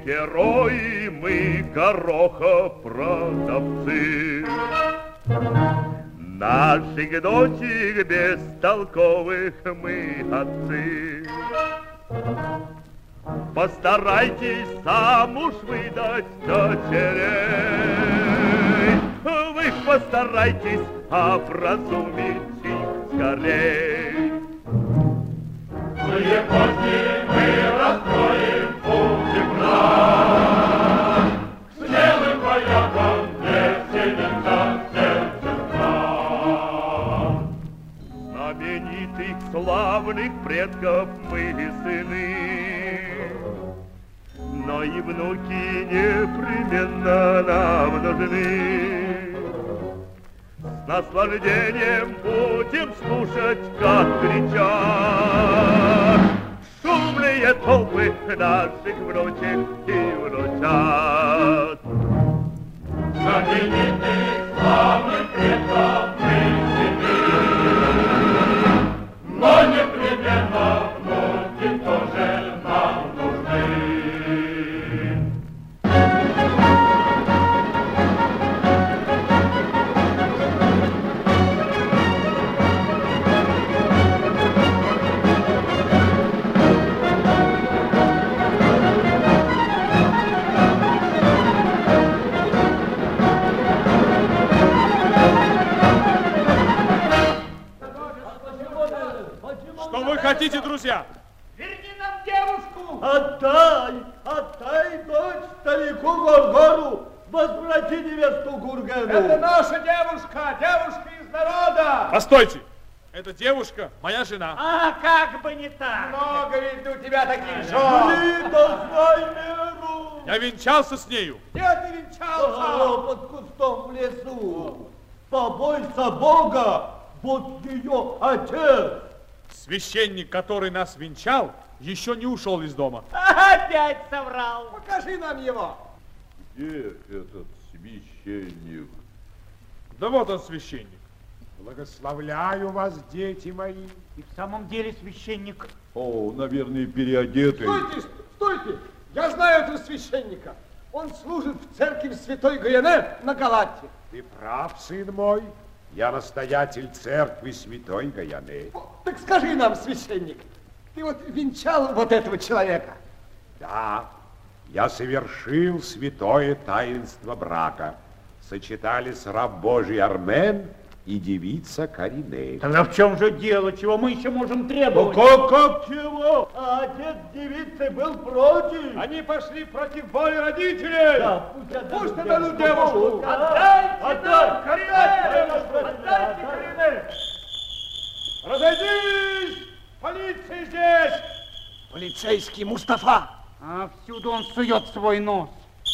герои мы, горохопродавцы. Наших дочек бестолковых мы отцы. Постарайтесь замуж выдать дочерей. Вы постарайтесь образумить их скорей. Злые кости мы раскроем, будем брать. Смелым воякам веселится сердце стран. Знаменитых славных предков мы сыны, но и внуки непременно нам нужны. С наслаждением будем слушать, как кричат шумные толпы наших внучек и внучат. Знаменитых славных предков мы сыны, но непременно внуки тоже нам нужны. Что вы хотите, друзья? Верни нам девушку! Отдай дочь старику Горгору, возврати невесту Гургену. Это наша девушка, девушка из народа. Постойте, эта девушка моя жена. А как бы не так. Много ведь у тебя таких жен. Лида, знай меру. Я венчался с нею. Где ты венчался? Под кустом в лесу. Побойся Бога, вот ее отец. Священник, который нас венчал, еще не ушел из дома. Опять соврал. Покажи нам его. Где этот священник? Да вот он, священник. Благословляю вас, дети мои. И в самом деле священник. О, наверное, переодетый. Стойте! Я знаю этого священника. Он служит в церкви Святой Гаяне на Галате. Ты прав, сын мой. Я настоятель церкви Святой Гаяны. Так скажи нам, священник, ты вот венчал вот этого человека? Да, я совершил святое таинство брака. Сочетались раб Божий Армен и девица Карине. Тогда в чем же дело? Чего мы еще можем требовать? Как чего? А отец девицы был против. Они пошли против воли родителей. Да, Пусть отдадут девушку. Отдайте нам Карине! Отдайте Карине! Разойдись! Полиция здесь! Полицейский Мустафа. А всюду он сует свой нос.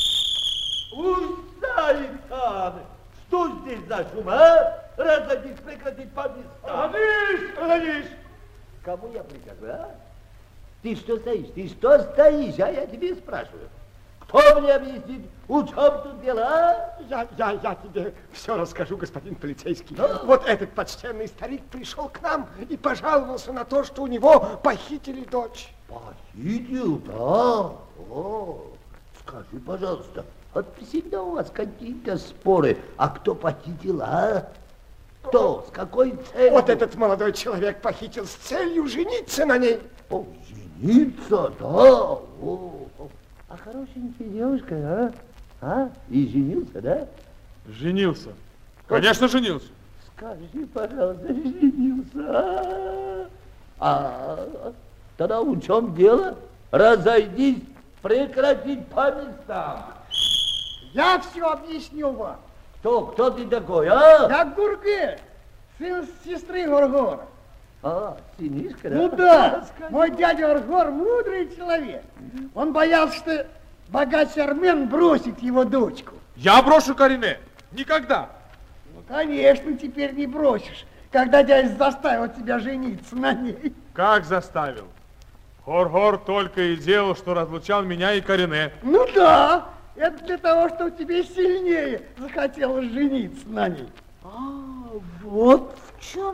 Устали-хан! Что здесь за шум, а? Разойдись, прекратить по местам. Разойдись! Кому я прикажу, а? Ты что стоишь, а я тебе спрашиваю. Кто мне объяснит, в чем тут дело, а? Я тебе все расскажу, господин полицейский. Ну? Вот этот почтенный старик пришел к нам и пожаловался на то, что у него похитили дочь. Похитил, да? О, скажи, пожалуйста, вот всегда у вас какие-то споры, а кто похитил, а? Кто? С какой целью? Вот этот молодой человек похитил с целью жениться на ней. О, жениться, да? О, а хорошенькая девушка, а? А? И женился, да? Женился. Конечно, женился. Скажи, пожалуйста, женился, а? Тогда в чем дело? Разойдись, прекратить по местам. Я все объясню вам. Кто ты такой, а? Я Гурге, сын сестры Горгора. А, сынишка, да? Ну да, мой дядя Горгор мудрый человек. Он боялся, что богач Армен бросит его дочку. Я брошу Карине. Никогда. Ну, конечно, теперь не бросишь, когда дядя заставил тебя жениться на ней. Как заставил? Горгор только и делал, что разлучал меня и Карине. Ну да, это для того, чтобы тебе сильнее захотелось жениться на ней. А, вот в чем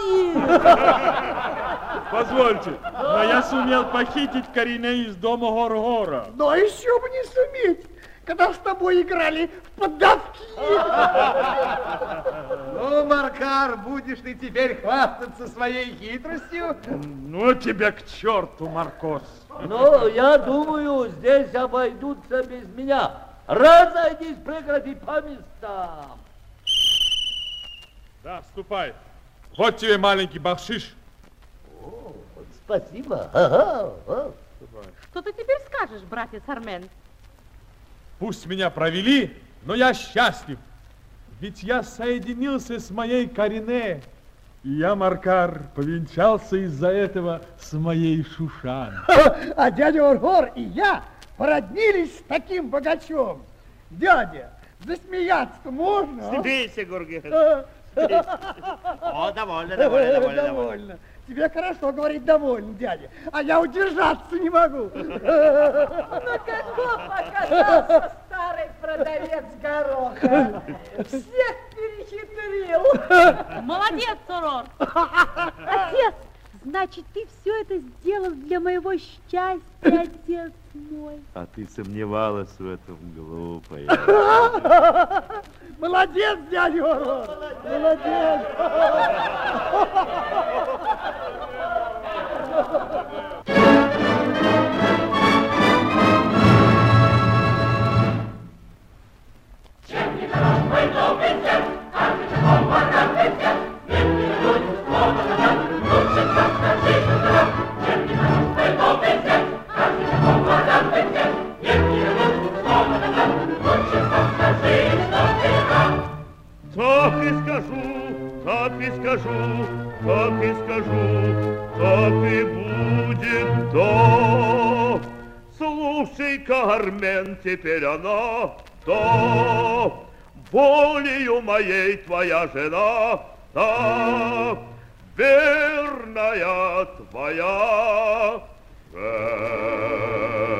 дело? Позвольте, но я сумел похитить Карине из дома Горгора. Но еще бы не суметь, когда с тобой играли в поддавки. Ну, Маркар, будешь ты теперь хвастаться своей хитростью? Ну тебя к черту, Маркос. Ну, я думаю, здесь обойдутся без меня. Разойдись, прекрати по местам. Да, ступай. Вот тебе маленький бахшиш. О, спасибо. Ага. Что ты теперь скажешь, братец Армен? Пусть меня провели, но я счастлив. Ведь я соединился с моей Карине. И я, Маркар, повенчался из-за этого с моей Шушан. А дядя Оргор и я породнились с таким богачом. Дядя, засмеяться-то можно? Стыдися, Гурген. О, довольно. Тебе хорошо говорить довольно, дядя, а я удержаться не могу. Ну, каков оказался старый продавец гороха. Всех перехитрил. Молодец, Сурор. Отец, значит, ты все это сделал для моего счастья, отец мой. А ты сомневалась в этом, глупая. Молодец, дядя Оргор, молодец. Так и скажу, так и будет, да. Слушай-ка, Армен, теперь она, да, волею моей твоя жена, да, верная твоя жена.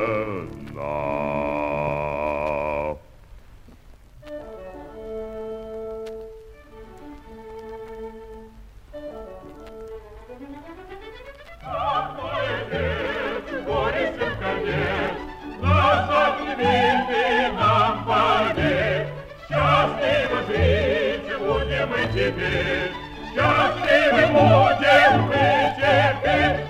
Теперь счастливы будем мы теперь.